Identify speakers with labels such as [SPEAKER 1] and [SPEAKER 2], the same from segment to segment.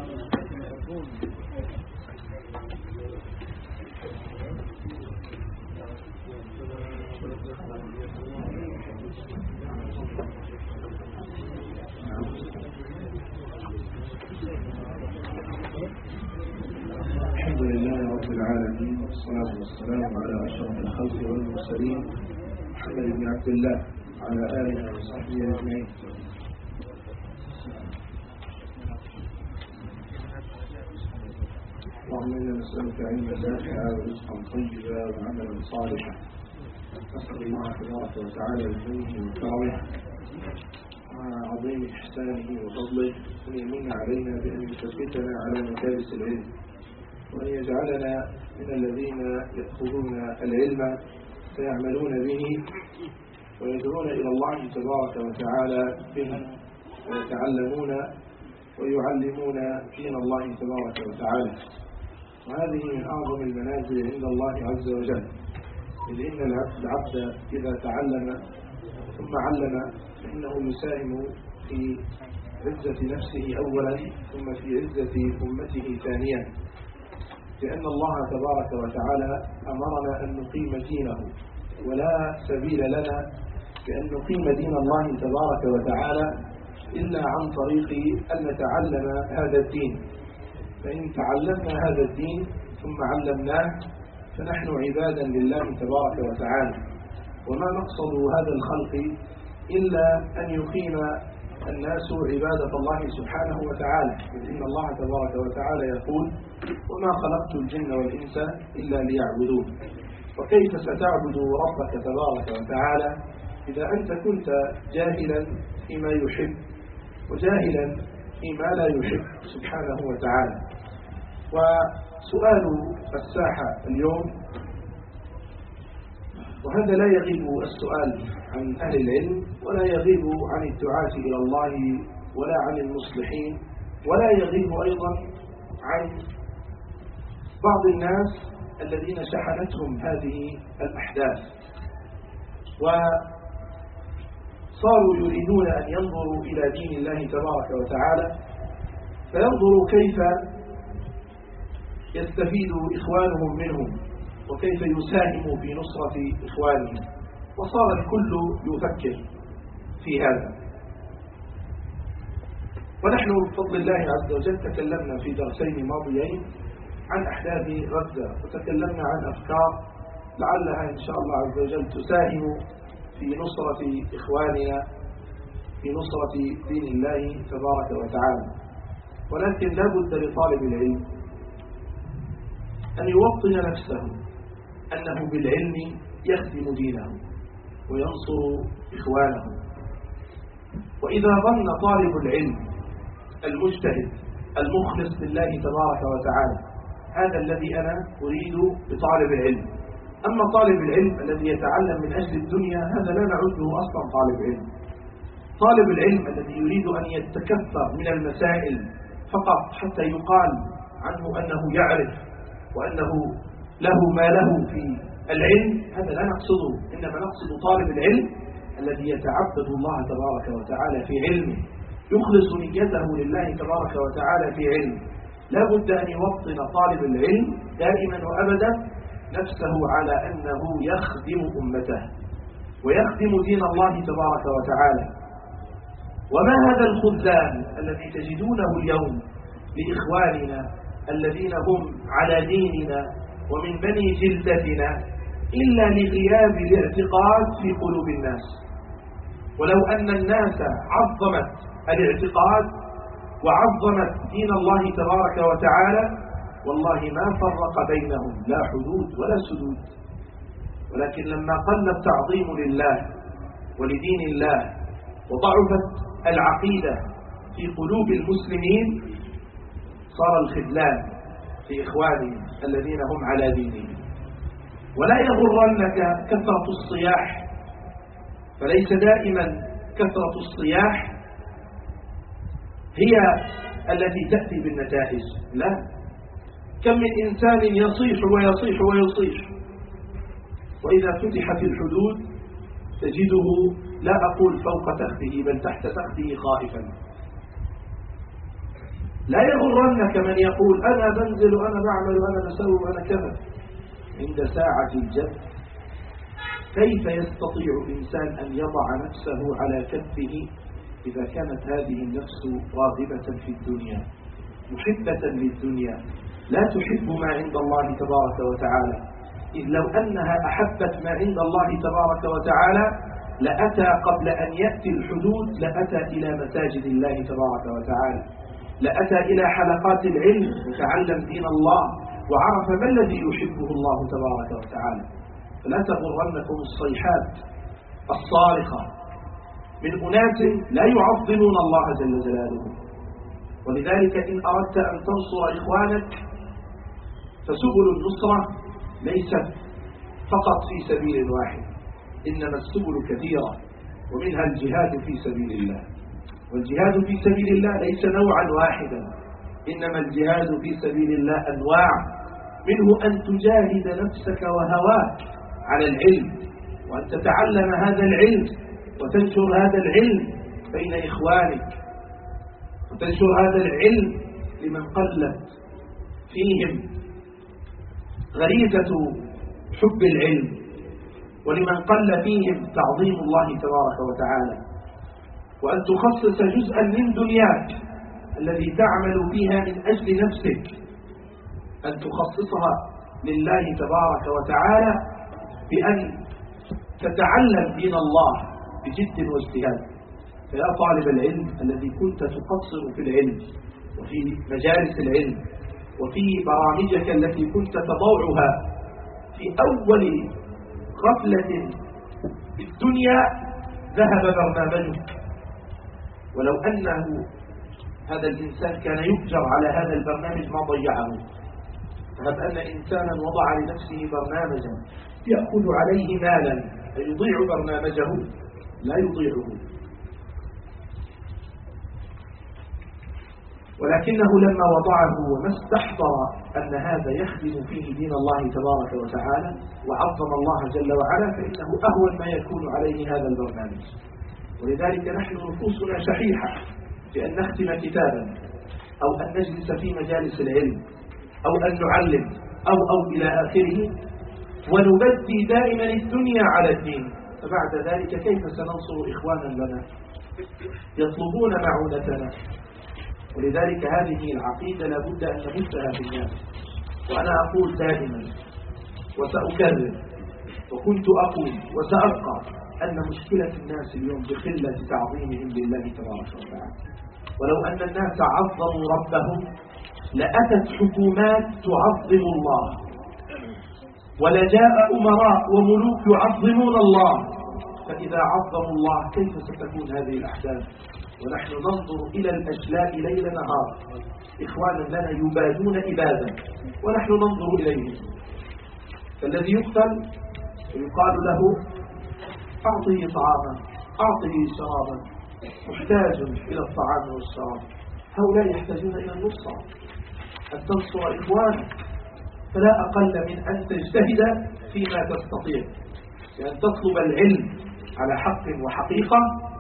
[SPEAKER 1] الحمد لله رب العالمين، والصلاة والسلام على أشرف الخلق والمرسلين محمد بن عبد الله وعلى آله وصحبه أجمعين. اللهم إنا نسألك علما نافعا ورزقا طيبا وعملا صالحا. نسأل الله تبارك وتعالى بمنه وكرمه وعظيم إحسانه وفضله أن يمن علينا بأن يثبتنا على مكارس العلم، وأن يجعلنا من الذين يأخذون العلم فيعملون به ويدعون إلى الله تبارك وتعالى به، ويتعلمون ويعلمون دين الله تبارك وتعالى. وهذه من أعظم المنازل عند الله عز وجل، إذ إن العبد إذا تعلم ثم علم فإنه يساهم في عزة نفسه أولا، ثم في عزة أمته ثانيا، لأن الله تبارك وتعالى أمرنا أن نقيم دينه، ولا سبيل لنا بأن نقيم دين الله تبارك وتعالى إلا عن طريق أن نتعلم هذا الدين. فإن تعلمنا هذا الدين ثم علمناه فنحن عبادا لله تبارك وتعالى، وما مقصد هذا الخلق إلا أن يقيم الناس عبادة الله سبحانه وتعالى، إن الله تبارك وتعالى يقول: وما خلقت الجن والإنس إلا ليعبدون. وكيف ستعبد ربك تبارك وتعالى إذا أنت كنت جاهلا فيما يحب وجاهلا فيما لا يحب سبحانه وتعالى؟ وسؤال الساحة اليوم، وهذا لا يغيب السؤال عن أهل العلم، ولا يغيب عن الدعاة إلى الله، ولا عن المصلحين، ولا يغيب أيضا عن بعض الناس الذين شحنتهم هذه الأحداث وصاروا يريدون أن ينظروا إلى دين الله تبارك وتعالى، فينظروا كيف يستفيد إخوانهم منهم وكيف يساهموا في نصرة إخوانهم، وصار الكل يفكر في هذا. ونحن بفضل الله عز وجل تكلمنا في درسين ماضيين عن أحداث غزة، وتكلمنا عن أفكار لعلها إن شاء الله عز وجل تساهم في نصرة إخواننا في نصرة دين الله تبارك وتعالى. ولكن لا بد لطالب العلم أن يوطن نفسه أنه بالعلم يخدم دينه وينصر إخوانه. وإذا ظن طالب العلم المجتهد المخلص لله تبارك وتعالى، هذا الذي أنا أريد بطالب العلم. أما طالب العلم الذي يتعلم من أجل الدنيا، هذا لا نعده أصلا طالب علم. طالب العلم الذي يريد أن يتكثر من المسائل فقط حتى يقال عنه أنه يعرف وأنه له ما له في العلم، هذا لا نقصده. إنما نقصد طالب العلم الذي يتعبد الله تبارك وتعالى في علمه، يخلص نيته لله تبارك وتعالى في علمه. لا بد أن يوطن طالب العلم دائما وأبدا نفسه على أنه يخدم أمته ويخدم دين الله تبارك وتعالى. وما هذا الخذلان الذي تجدونه اليوم لإخواننا الذين هم على ديننا ومن بني جلدتنا إلا لغياب الاعتقاد في قلوب الناس. ولو أن الناس عظمت الاعتقاد وعظمت دين الله تبارك وتعالى، والله ما فرق بينهم لا حدود ولا سدود. ولكن لما قل التعظيم لله ولدين الله وضعفت العقيدة في قلوب المسلمين، صار الخذلان في إخوانهم الذين هم على دينهم. ولا يغرنك كثرة الصياح، فليس دائما كثرة الصياح هي التي تأتي بالنتائج، لا. كم من إنسان يصيح ويصيح ويصيح، وإذا فتحت الحدود تجده لا أقول فوق تخته بل تحت تخته خائفا. لا يغرنك من يقول أنا بنزل وأنا بعمل وأنا بسوي وأنا كذا. عند ساعة الجد كيف يستطيع إنسان أن يضع نفسه على كفه إذا كانت هذه النفس راغبة في الدنيا محبة للدنيا لا تحب ما عند الله تبارك وتعالى؟ إذ لو أنها أحبت ما عند الله تبارك وتعالى لأتى قبل أن يأتي الحدود لأتى إلى مساجد الله تبارك وتعالى، لأتى إلى حلقات العلم وتعلم دين الله وعرف ما الذي يحبه الله تبارك وتعالى. فلا تغرنكم الصيحات الصارخة من أناس لا يعظمون الله جل جلاله. ولذلك إن أردت أن تنصر إخوانك فسبل النصرة ليست فقط في سبيل واحد، إنما السبل كثيرة، ومنها الجهاد في سبيل الله. والجهاد في سبيل الله ليس نوعا واحدا، إنما الجهاد في سبيل الله أنواع، منه أن تجاهد نفسك وهواك على العلم، وأن تتعلم هذا العلم وتنشر هذا العلم بين إخوانك، وتنشر هذا العلم لمن قلت فيهم غريزة حب العلم، ولمن قل فيهم تعظيم الله تبارك وتعالى. وأن تخصص جزءا من دنياك الذي تعمل فيها من أجل نفسك أن تخصصها لله تبارك وتعالى بأن تتعلم دين الله بجد واجتهاد. فيا طالب العلم الذي كنت تقصر في العلم وفي مجالس العلم وفي برامجك التي كنت تضوعها في أول غفلة بالدنيا ذهب برنامجك. ولو أنه هذا الإنسان كان يؤجر على هذا البرنامج ما ضيعه. فهب أن إنسانا وضع لنفسه برنامجا يأخذ عليه مالا فيضيع برنامجه لا يضيعه. ولكنه لما وضعه وما استحضر أن هذا يخدم فيه دين الله تبارك وتعالى وعظم الله جل وعلا فإنه أهون ما يكون عليه هذا البرنامج. ولذلك نحن نفوسنا شحيحة بأن نختم كتابا أو أن نجلس في مجالس العلم أو أن نعلم أو إلى آخره، ونبدي دائما الدنيا على الدين. فبعد ذلك كيف سننصر إخوانا لنا يطلبون معونتنا؟ ولذلك هذه العقيدة لابد أن نبثها في الناس. وأنا أقول دائما وسأكرر وكنت أقول وسأبقى أن مشكلة الناس اليوم بقلة تعظيمهم لله تبارك وتعالى. ولو أن الناس عظموا ربهم لأتت حكومات تعظم الله، ولجاء أمراء وملوك يعظمون الله. فإذا عظموا الله كيف ستكون هذه الأحداث؟ ونحن ننظر إلى الأشلاء ليل نهار، إخوانا لنا يبادون إبادا ونحن ننظر إليهم. فالذي يقتل ويقال له أعطيه طعاما أعطيه شرابا، محتاج إلى الطعام والشراب. هؤلاء يحتاجون إلى النصرة، أن تنصر إخوانك، فلا أقل من أن تجتهد فيما تستطيع، لأن تطلب العلم على حق وحقيقة.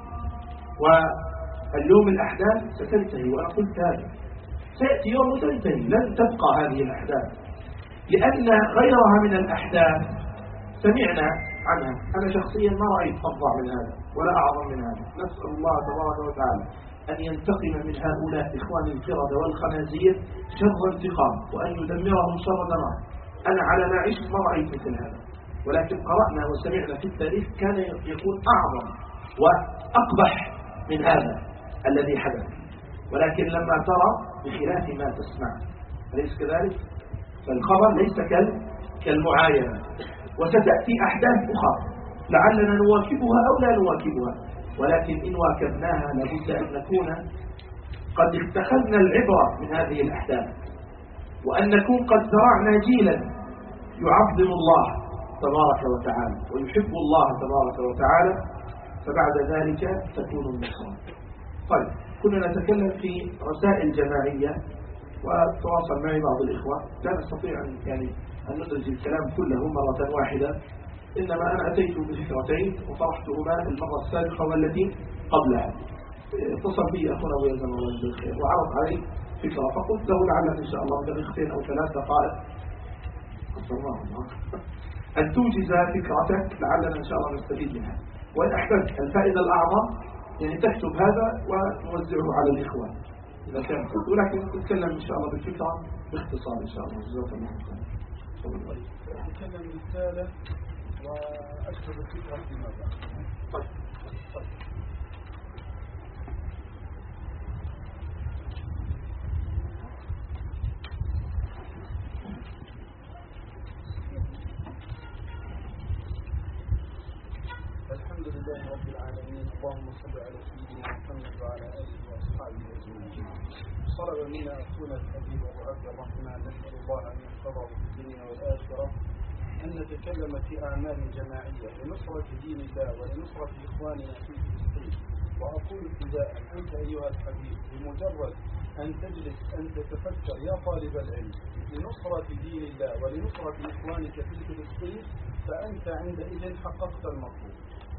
[SPEAKER 1] واليوم الأحداث ستنتهي، وأنا قلت هذا سيأتي يوم تنتهي، لن تبقى هذه الأحداث، لأن غيرها من الأحداث سمعنا عنها. أنا شخصيا ما رأيت أفظع من هذا ولا أعظم من هذا. نسأل الله تبارك وتعالى أن ينتقم من هؤلاء إخوان القردة والخنازير شر انتقام، وأن يدمرهم شر دمار. أنا على ما عشت ما رأيت مثل هذا، ولكن قرأنا وسمعنا في التاريخ كان يكون أعظم وأقبح من هذا الذي حدث. ولكن لما ترى بخلاف ما تسمع، أليس كذلك؟ فالخبر ليس كالمعاينة. وستأتي أحداث أخرى لعلنا نواكبها أو لا نواكبها، ولكن إن واكبناها لابد أن نكون قد اتخذنا العبرة من هذه الأحداث، وأن نكون قد زرعنا جيلا يعظم الله تبارك وتعالى ويحب الله تبارك وتعالى، فبعد ذلك تكون النصرة. طيب، كنا نتكلم في رسائل جماعية، وتواصل معي بعض الإخوة، لا نستطيع أن ندرج الكلام كله مرة واحدة، إنما أنا أتيت بفكرتين وطرحتهما المرة السابقة والتي قبلها. اتصل بي أخونا أبو يزن الله بالخير وعرض علي فكرة، فقلت له لعلك إن شاء الله بدقيقتين أو 3 دقائق قصرناهم أن توجز فكرتك لعلنا إن شاء الله نستفيد منها، وإن أحببت الفائدة الأعظم يعني تكتب هذا ونوزعه على الإخوان إذا كان كنت، ولكن نتكلم إن شاء الله بالفكرة باختصار إن شاء الله. جزاك الله خيرا.
[SPEAKER 2] أتكلم رسالة وأكتب الفكرة فيما بعد. الحمد لله رب العالمين، اللهم صل على سيدنا محمد وعلى آله وأصحابه أجمعين. طلب منا أخونا الحبيب أبو عبد الرحمن، نسأل الله أن يحفظه في الدنيا والآخرة، أن نتكلم في أعمال جماعية لنصرة دين الله ولنصرة إخواننا في فلسطين. وأقول ابتداء أنت أيها الحبيب بمجرد أن تجلس أن تتفكر يا طالب العلم لنصرة دين الله ولنصرة إخوانك في فلسطين، فأنت عندئذ حققت المطلوب.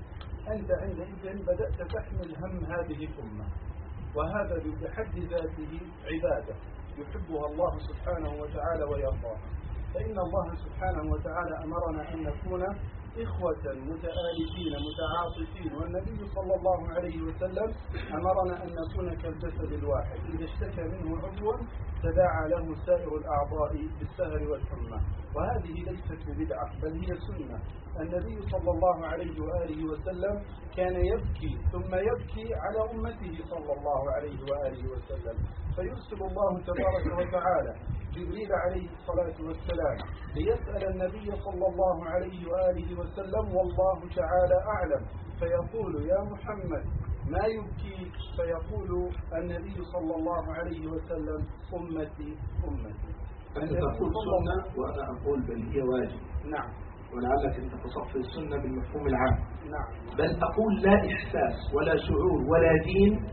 [SPEAKER 2] أنت عندئذ بدأت تحمل هم هذه الأمة، وهذا بحد ذاته عبادة يحبها الله سبحانه وتعالى ويرضاها. فإن الله سبحانه وتعالى أمرنا أن نكون إخوة متآلفين متعاطفين، والنبي صلى الله عليه وسلم أمرنا أن نكون كالجسد الواحد إذا اشتكى منه عضو تداعى له سائر الأعضاء بالسهر والحمى. وهذه ليست ببدعة بل هي سنة. النبي صلى الله عليه وآله وسلم كان يبكي ثم يبكي على أمته صلى الله عليه وآله وسلم، فيرسل الله تبارك وتعالى جبريل عليه الصلاة والسلام ليسأل النبي صلى الله عليه وآله وسلم والله تعالى أعلم، فيقول يا محمد ما يبكيك؟ فيقول النبي صلى الله عليه وسلم أمتي أمتي.
[SPEAKER 1] أنت تقول سنة وأنا أقول بل هي واجب.
[SPEAKER 2] نعم.
[SPEAKER 1] ولعلك أنت تصفي السنة بالمفهوم العام.
[SPEAKER 2] نعم.
[SPEAKER 1] بل أقول لا إحساس ولا شعور ولا دين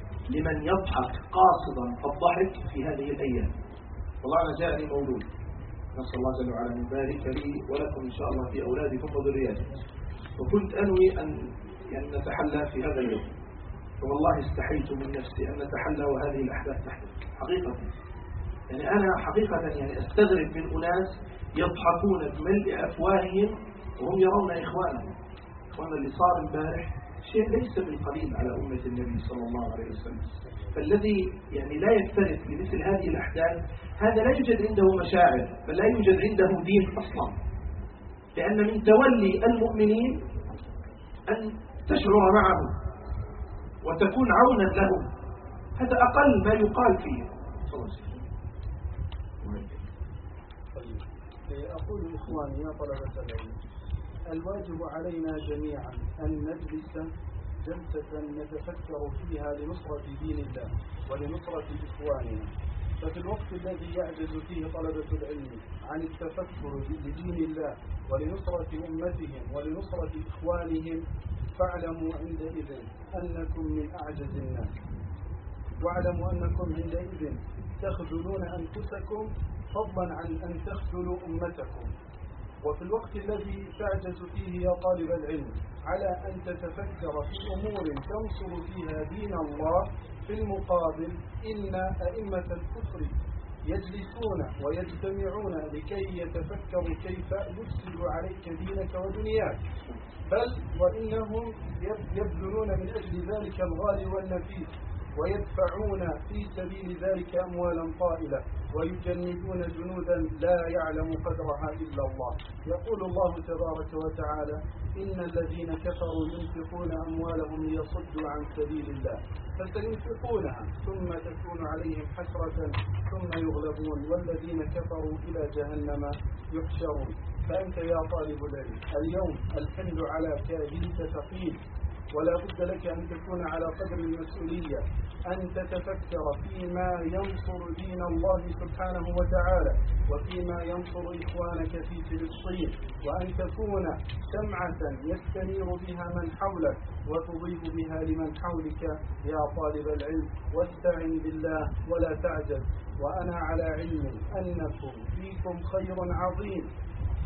[SPEAKER 1] لمن يضحك قاصدا الضحك في هذه الأيام. والله أنا جاءني مولود، نسأل الله جل وعلا أن يبارك لي ولكم إن شاء الله في أولادكم وذرياتكم، وكنت أنوي أن نتحلى في هذا اليوم، والله استحيت من نفسي أن نتحلى وهذه الأحداث تحدث حقيقة. يعني أنا حقيقة يعني أستغرب من أناس يضحكون بملء أفواههم وهم يرون إخوانهم. وأن اللي صار امبارح شيء ليس بالقليل على أمة النبي صلى الله عليه وسلم. فالذي يعني لا يفترس لمثل هذه الأحداث هذا لا يوجد عنده مشاعر، بل لا يوجد عنده دين أصلا. لأن من تولي المؤمنين أن تشعر معهم وتكون عونا لهم، هذا أقل ما يقال فيه.
[SPEAKER 2] أقول إخواني يا طلبة العلم، الواجب علينا جميعا أن نجلس جلسة نتفكر فيها لنصرة دين الله ولنصرة إخواننا. ففي الوقت الذي يعجز فيه طلبة العلم عن التفكر لدين الله ولنصرة أمتهم ولنصرة إخوانهم، فاعلموا عندئذ أنكم من أعجز الناس، واعلموا أنكم عندئذ تخذلون أنفسكم فضلا عن أن تخذلوا أمتكم. وفي الوقت الذي تعجز فيه يا طالب العلم على أن تتفكر في أمور تنصر فيها دين الله، في المقابل إن أئمة الكفر يجلسون ويجتمعون لكي يتفكروا كيف يفسدوا عليك دينك ودنياك، بل وإنهم يبذلون من أجل ذلك الغالي والنفيس، ويدفعون في سبيل ذلك أموالا طائلة، ويجندون جنودا لا يعلم قدرها إلا الله. يقول الله تبارك وتعالى إن الذين كفروا ينفقون أموالهم ليصدوا عن سبيل الله فسينفقونها ثم تكون عليهم حسرة ثم يغلبون والذين كفروا إلى جهنم يحشرون. فأنت يا طالب العلم اليوم الحمل على كاهلك ثقيل، ولا بد لك أن تكون على قدر المسؤولية أن تتفكر فيما ينصر دين الله سبحانه وتعالى وفيما ينصر إخوانك في فلسطين، وأن تكون سمعة يستنير بها من حولك وتضيء بها لمن حولك يا طالب العلم. واستعن بالله ولا تعجز، وأنا على علم أنكم فيكم خير عظيم،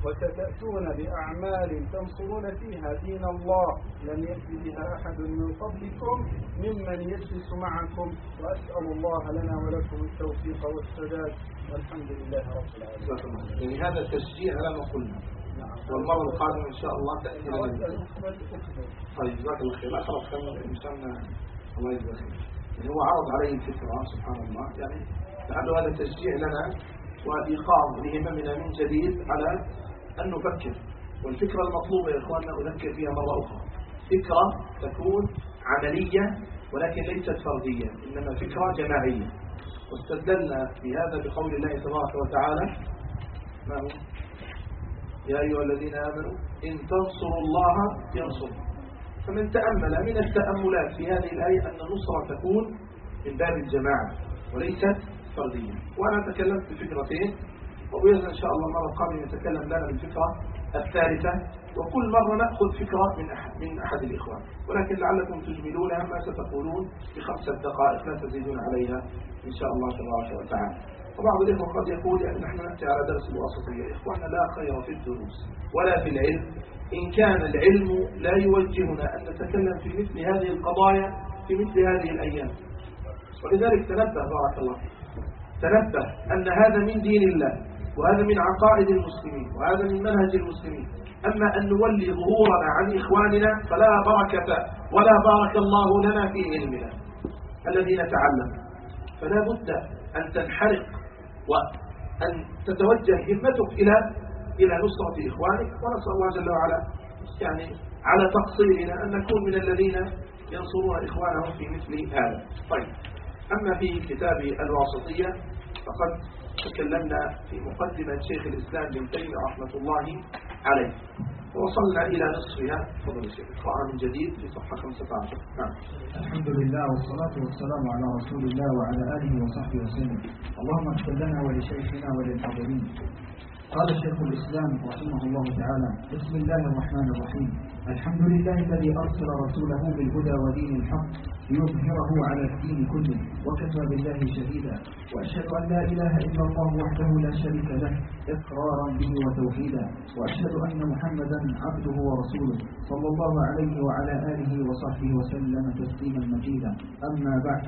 [SPEAKER 2] وستأتون بأعمال تنصرون فيها دين الله لم يأت بها أحد من قبلكم ممن يجلس معكم، وأسأل الله لنا ولكم التوفيق والسداد، والحمد لله رب العالمين.
[SPEAKER 1] يعني هذا تشجيع على ما قلنا. والمرة القادمة إن شاء الله تأتي لنا. طيب جزاك الله خير. لا خلاص كان الإنسان الله يجزاه خير. يعني هو عرض عليه الفكرة سبحان الله، يعني لعله هذا تشجيع لنا وإيقاظ لهممنا من جديد على أن نفكر. والفكرة المطلوبة يا إخواننا أذكر فيها مرة أخرى، فكرة تكون عملية ولكن ليست فردية، إنما فكرة جماعية. واستدلنا بهذا بقول الله تبارك وتعالى: ما هو؟ يا أيها الذين آمنوا إن تنصروا الله ينصركم. فمن تأمل من التأملات في هذه الآية أن النصرة تكون من باب الجماعة وليست فردية. وأنا تكلمت بفكرتين، وبإذن إن شاء الله المرة القادمة نتكلم لنا بالفكرة الثالثة، وكل مرة نأخذ فكرة من أحد الإخوان، ولكن لعلكم تجملونها ما ستقولون ب5 دقائق لا تزيدون عليها إن شاء الله تبارك وتعالى. وبعض الإخوة قد يقول يعني نحن نأتي على درس الواسطية. إخواننا لا خير في الدروس ولا في العلم إن كان العلم لا يوجهنا أن نتكلم في مثل هذه القضايا في مثل هذه الأيام. ولذلك تنبه بارك الله، تنبه أن هذا من دين الله، وهذا من عقائد المسلمين، وهذا من منهج المسلمين. أما أن نولي ظهورنا عن إخواننا فلا بركة ولا بارك الله لنا في علمنا الذي نتعلم. فلا بد أن تنحرق وأن تتوجه همتك إلى نصرة إخوانك. ونسأل الله جل وعلا يعني على تقصيرنا أن نكون من الذين ينصرون إخوانهم في مثل هذا. طيب، أما في كتاب الواسطية فقد تكلمنا في مقدمة شيخ الإسلام ابن تيمية رحمة الله عليه، ووصلنا إلى نصفها. تفضل الشيخ اقرأها من جديد في صفحة 15. نعم.
[SPEAKER 3] الحمد لله والصلاة والسلام على رسول الله وعلى آله وصحبه وسلم. اللهم اغفر لنا ولشيخنا وللحاضرين. قال شيخ الإسلام رحمه الله تعالى: بسم الله الرحمن الرحيم. الحمد لله الذي أرسل رسوله بالهدى ودين الحق ليظهره على الدين كله، وكفى بالله شهيدا. وأشهد أن لا إله إلا الله وحده لا شريك له إقرارا به وتوحيدا. وأشهد أن محمدا عبده ورسوله صلى الله عليه وعلى آله وصحبه وسلم تسليما مجيدا. أما بعد،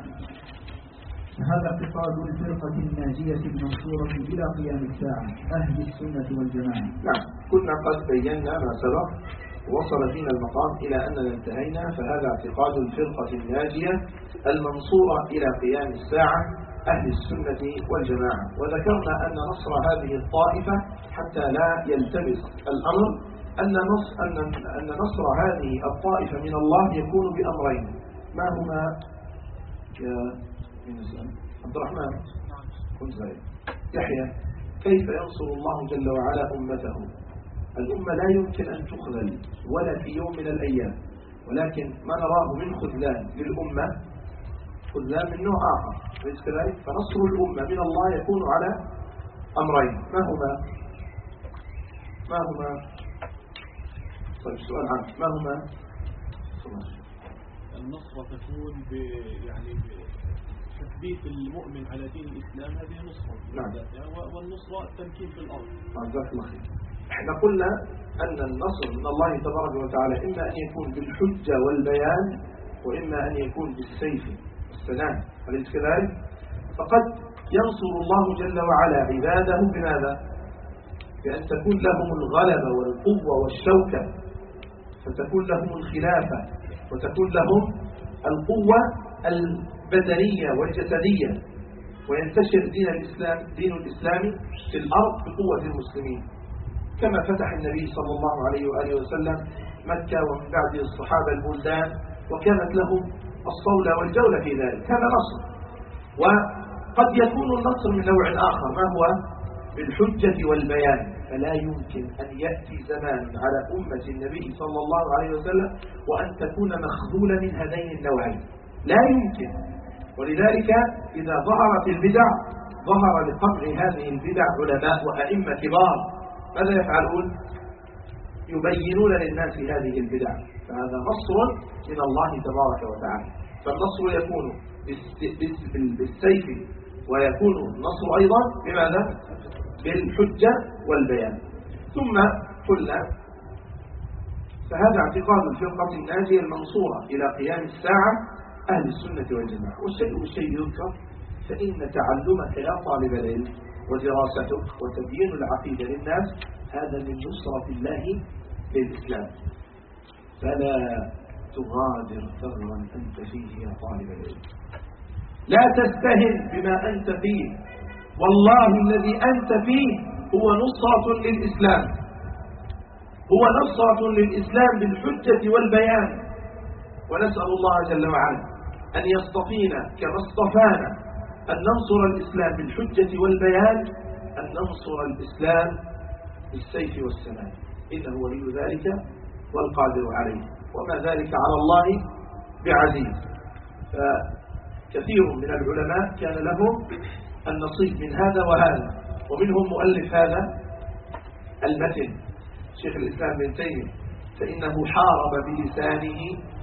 [SPEAKER 3] هذا اعتقاد الفرقة الناجية المنصورة إلى قيام الساعة أهل السنة والجماعة.
[SPEAKER 1] نعم، كنا قد بينا ما سبق، وصل فينا المقام إلى أننا انتهينا. فهذا اعتقاد الفرقة الناجية المنصورة إلى قيام الساعة أهل السنة والجماعة. وذكرنا أن نصر هذه الطائفة حتى لا يلتبس الأمر أن نصر هذه الطائفة من الله يكون بأمرين. ما هما يا عبد الرحمن كنت زين يحيى؟ كيف ينصر الله جل وعلا أمته؟ الأمة لا يمكن أن تخذل ولا في يوم من الأيام، ولكن ما نراه من خذلان للأمة خذلان من نوع آخر، ليس كذلك؟ فنصر الأمة من الله يكون على أمرين. ما هما؟ طيب سؤال عام، ما هما؟
[SPEAKER 4] النصرة تكون تثبيت المؤمن على دين الإسلام، هذه نصرة.
[SPEAKER 1] نعم.
[SPEAKER 4] والنصرة التمكين في الأرض.
[SPEAKER 1] جزاك الله خير. احنا قلنا أن النصر من الله تبارك وتعالى إما أن يكون بالحجة والبيان، وإما أن يكون بالسيف والسنان، أليس كذلك؟ فقد ينصر الله جل وعلا عباده بماذا؟ بأن تكون لهم الغلبة والقوة والشوكة، فتكون لهم الخلافة، وتكون لهم القوة البدنية والجسدية، وينتشر دين الإسلام في الأرض بقوة المسلمين، كما فتح النبي صلى الله عليه وآله وسلم مكة ومن بعد الصحابة البلدان، وكانت لهم الصولة والجولة في ذلك. هذا نصر. وقد يكون النصر من نوع آخر، ما هو؟ بالحجة والبيان. فلا يمكن أن يأتي زمان على أمة النبي صلى الله عليه وسلم وأن تكون مخذولة من هذين النوعين، لا يمكن. ولذلك إذا ظهرت البدع ظهر لقطع هذه البدع علماء وأئمة كبار، ماذا يفعلون؟ يبينون للناس هذه البدع. فهذا نصر من الله تبارك وتعالى. فالنصر يكون بالسيف، ويكون النصر أيضا بماذا؟ بالحجة والبيان. ثم قلنا فهذا اعتقاد الفرقة الناجية المنصورة إلى قيام الساعة أهل السنة والجماعة. والشيء يذكر فإن تعلمك يا طالب العلم ودراستك وتبيين العقيدة للناس هذا من نصرة الله للإسلام، فلا تغادر ثغرا أنت فيه يا طالب العلم، لا تستهن بما أنت فيه، والله الذي أنت فيه هو نصرة للإسلام، هو نصرة للإسلام بالحجة والبيان. ونسأل الله جل وعلا أن يصطفينا كما اصطفانا أن ننصر الإسلام بالحجة والبيان، أن ننصر الإسلام بالسيف والسلام، إنه ولي ذلك والقادر عليه، وما ذلك على الله بعزيز. فكثير من العلماء كان لهم النصيب من هذا وهذا، ومنهم مؤلف هذا المتن شيخ الإسلام بن تيمية، فإنه حارب بلسانه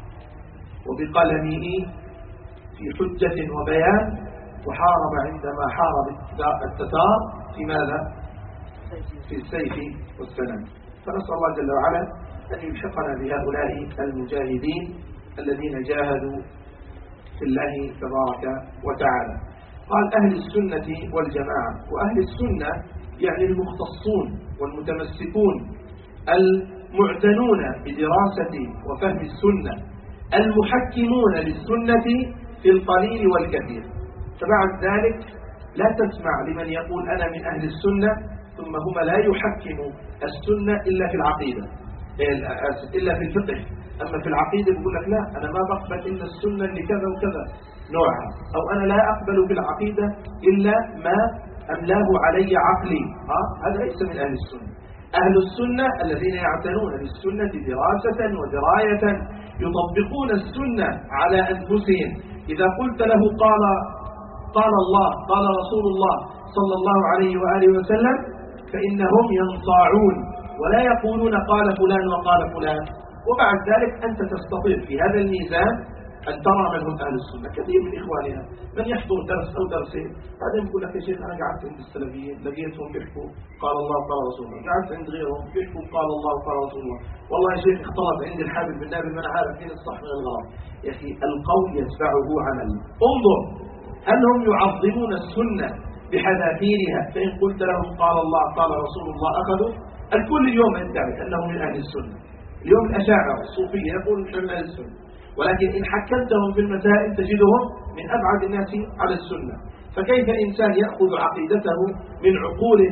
[SPEAKER 1] وبقلمه في حجة وبيان، وحارب عندما حارب التتار في ماذا؟ في السيف والسلام. فنسأل الله جل وعلا أن يلحقنا بهؤلاء المجاهدين الذين جاهدوا في الله تبارك وتعالى. قال أهل السنة والجماعة، وأهل السنة يعني المختصون والمتمسكون المعتنون بدراسة وفهم السنة، المحكمون للسنة في القليل والكثير. فبعد ذلك لا تسمع لمن يقول أنا من أهل السنة ثم هم لا يحكموا السنة إلا في العقيدة، إلا في الفقه، أما في العقيدة يقول لك لا أنا ما بقبل إلا السنة لكذا وكذا نوعها، أو أنا لا أقبل في العقيدة إلا ما أملاه علي عقلي. هذا ليس من أهل السنة. أهل السنة الذين يعتنون بالسنة دراسة ودراية، يطبقون السنة على أنفسهم. إذا قلت له قال الله قال رسول الله صلى الله عليه وآله وسلم فإنهم ينصاعون ولا يقولون قال فلان وقال فلان. وبعد ذلك أنت تستطيع في هذا الميزان أن ترى من هم أهل السنة. كثير من إخواننا من يحضر درس أو درسين بعدين يقول لك يا شيخ أنا قعدت عند السلفيين لقيتهم بيحكوا قال الله وقال رسول الله، قعدت عند غيرهم بيحكوا قال الله وقال رسول الله، والله يا شيخ اختلط عندي الحابل بالنابل ما أنا عارف مين الصح من الغلط. يا أخي القول يتبعه عمل. انظر هل هم يعظمون السنة بحذافيرها؟ فإن قلت لهم قال الله قال رسول الله أخذوا. الكل اليوم يدعي أنه من أهل السنة. اليوم الأشاعرة الصوفية يقول من أهل السنة، ولكن إن حكمتهم في المسائل تجدهم من أبعد الناس على السنة. فكيف إنسان يأخذ عقيدته من عقول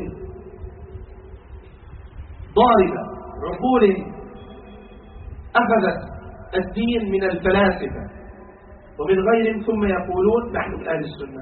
[SPEAKER 1] ضاربة، عقول أخذت الدين من الفلاسفة ومن غيرهم، ثم يقولون نحن من أهل السنة؟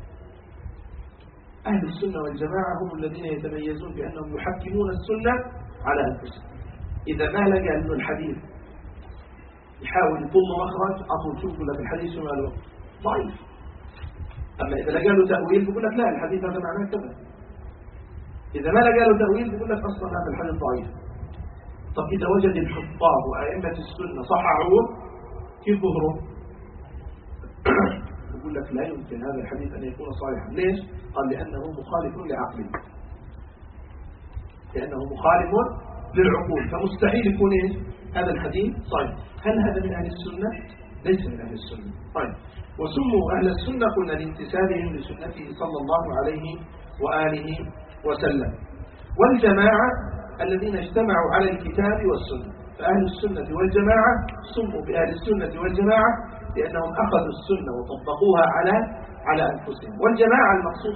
[SPEAKER 1] أهل السنة والجماعة هم الذين يتميزون بأنهم يحكمون السنة على أنفسهم. إذا ما لقى أن الحديث يحاول يطل مخرج أقول شوفوا لك الحديث شو ماله ضعيف، أما إذا لقى له تأويل بيقول لك لا الحديث هذا معناه كذا. إذا ما لقى له تأويل بيقول لك أصلا هذا الحديث ضعيف. طب إذا وجد الحفاظ وأئمة السنة صححوه كيف ظهره؟ يقول لك لا يمكن هذا الحديث أن يكون صحيحا. ليش؟ قال لأنه مخالف لعقله، لأنه مخالف للعقول، فمستحيل يكون هذا الحديث صحيح. هل هذا من أهل السنة؟ ليس من أهل السنة. طيب، وسموا أهل السنة قلنا لامتثالهم لسنته صلى الله عليه وآله وسلم. والجماعة الذين اجتمعوا على الكتاب والسنة. فأهل السنة والجماعة سموا بأهل السنة والجماعة لأنهم أخذوا السنة وطبقوها على أنفسهم. والجماعة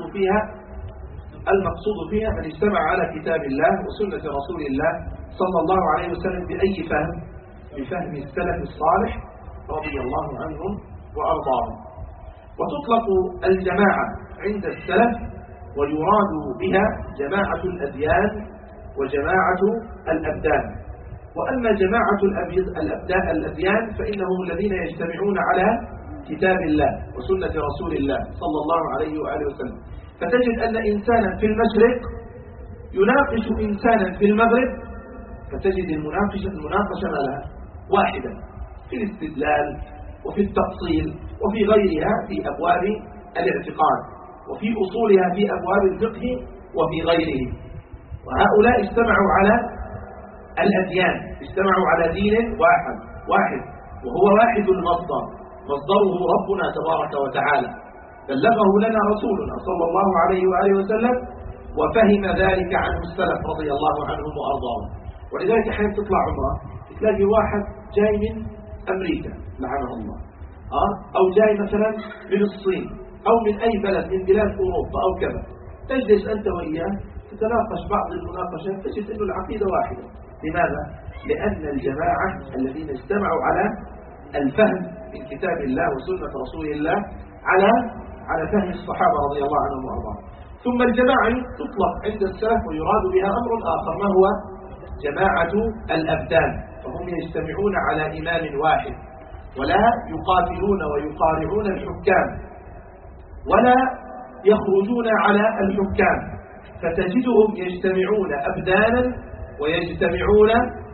[SPEAKER 1] المقصود فيها من اجتمع على كتاب الله وسنة رسول الله صلى الله عليه وسلم بأي فهم؟ بفهم السلف الصالح رضي الله عنهم وأرضاهم. وتطلق الجماعة عند السلف ويراد بها جماعة الأديان وجماعة الأبدان. وأما جماعة الأديان فإنهم الذين يجتمعون على كتاب الله وسنة رسول الله صلى الله عليه وآله وسلم. فتجد أن إنسانا في المشرق يناقش إنسانا في المغرب، فتجد المناقشة لها واحدة في الاستدلال وفي التفصيل وفي غيرها في أبواب الاعتقاد وفي أصولها في أبواب الفقه وفي غيره. وهؤلاء اجتمعوا على الأديان، اجتمعوا على دين واحد وهو واحد المصدر، مصدره ربنا تبارك وتعالى، بلغه لنا رسولنا صلى الله عليه وآله وسلم، وفهم ذلك عنه السلف رضي الله عنهم وأرضاهم. ولذلك حين تطلع عمره تلاقي واحد جاي من أمريكا لعنه الله، أو جاي مثلا من الصين أو من أي بلد من بلاد أوروبا أو كذا، تجلس أنت وإياه تتناقش بعض المناقشات تجد أن العقيدة واحدة. لماذا؟ لأن الجماعة الذين اجتمعوا على الفهم من كتاب الله وسنة رسول الله على فهم الصحابة رضي الله عنهم وأرضاهم. ثم الجماعة تطلق عند السلف ويراد بها أمر آخر، ما هو؟ جماعة الأبدان، فهم يجتمعون على إمام واحد ولا يقاتلون ويقارعون الحكام ولا يخرجون على الحكام، فتجدهم يجتمعون أبدانا ويجتمعون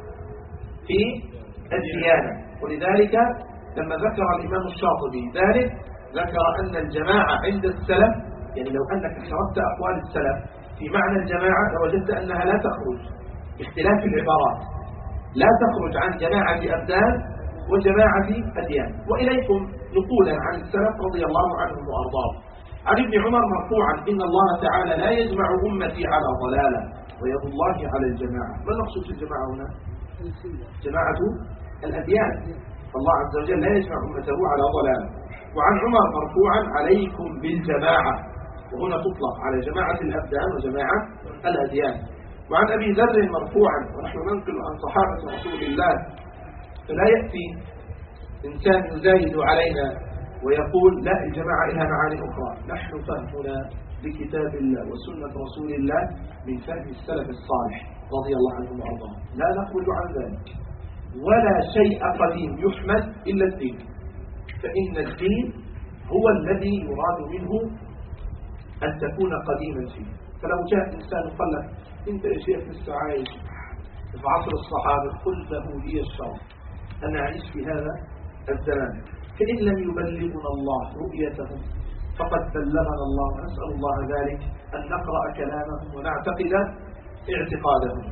[SPEAKER 1] في الديانة. ولذلك لما ذكر الإمام الشاطبي ذلك ذكر أن الجماعة عند السلف، يعني لو أنك شرحت أقوال السلف في معنى الجماعة لوجدت أنها لا تخرج باختلاف العبارات، لا تخرج عن جماعة أبدان وجماعة أديان. وإليكم نقولا عن السلف رضي الله عنهم وأرضاهم. عن ابن عمر مرفوعا: إن الله تعالى لا يجمع أمتي على ضلالة ويد الله على الجماعة. ما المقصود في الجماعة هنا؟ جماعة الأديان، فالله عز وجل لا يجمع أمته على ضلالة. وعن عمر مرفوعا: عليكم بالجماعة، وهنا تطلق على جماعة الأبدان وجماعة الأديان. وعن أبي ذر مرفوعا، ونحن ننقل عن صحابة رسول الله، فلا يأتي إنسان يزايد علينا ويقول لا الجماعة لها معاني أخرى. نحن فهمنا بكتاب الله وسنة رسول الله من فهم السلف الصالح رضي الله عنهم وأرضاهم، لا نخرج عن ذلك. ولا شيء قديم يحمد إلا الدين، فإن الدين هو الذي يراد منه أن تكون قديما فيه. فلو جاء إنسان قال لك أنت يا شيخ لسه عايش في عصر الصحابة، قل له لي الشرف أن أعيش في هذا الزمان، فإن لم يبلغنا الله رؤيتهم فقد بلغنا الله، ونسأل الله ذلك أن نقرأ كلامهم ونعتقد اعتقادهم.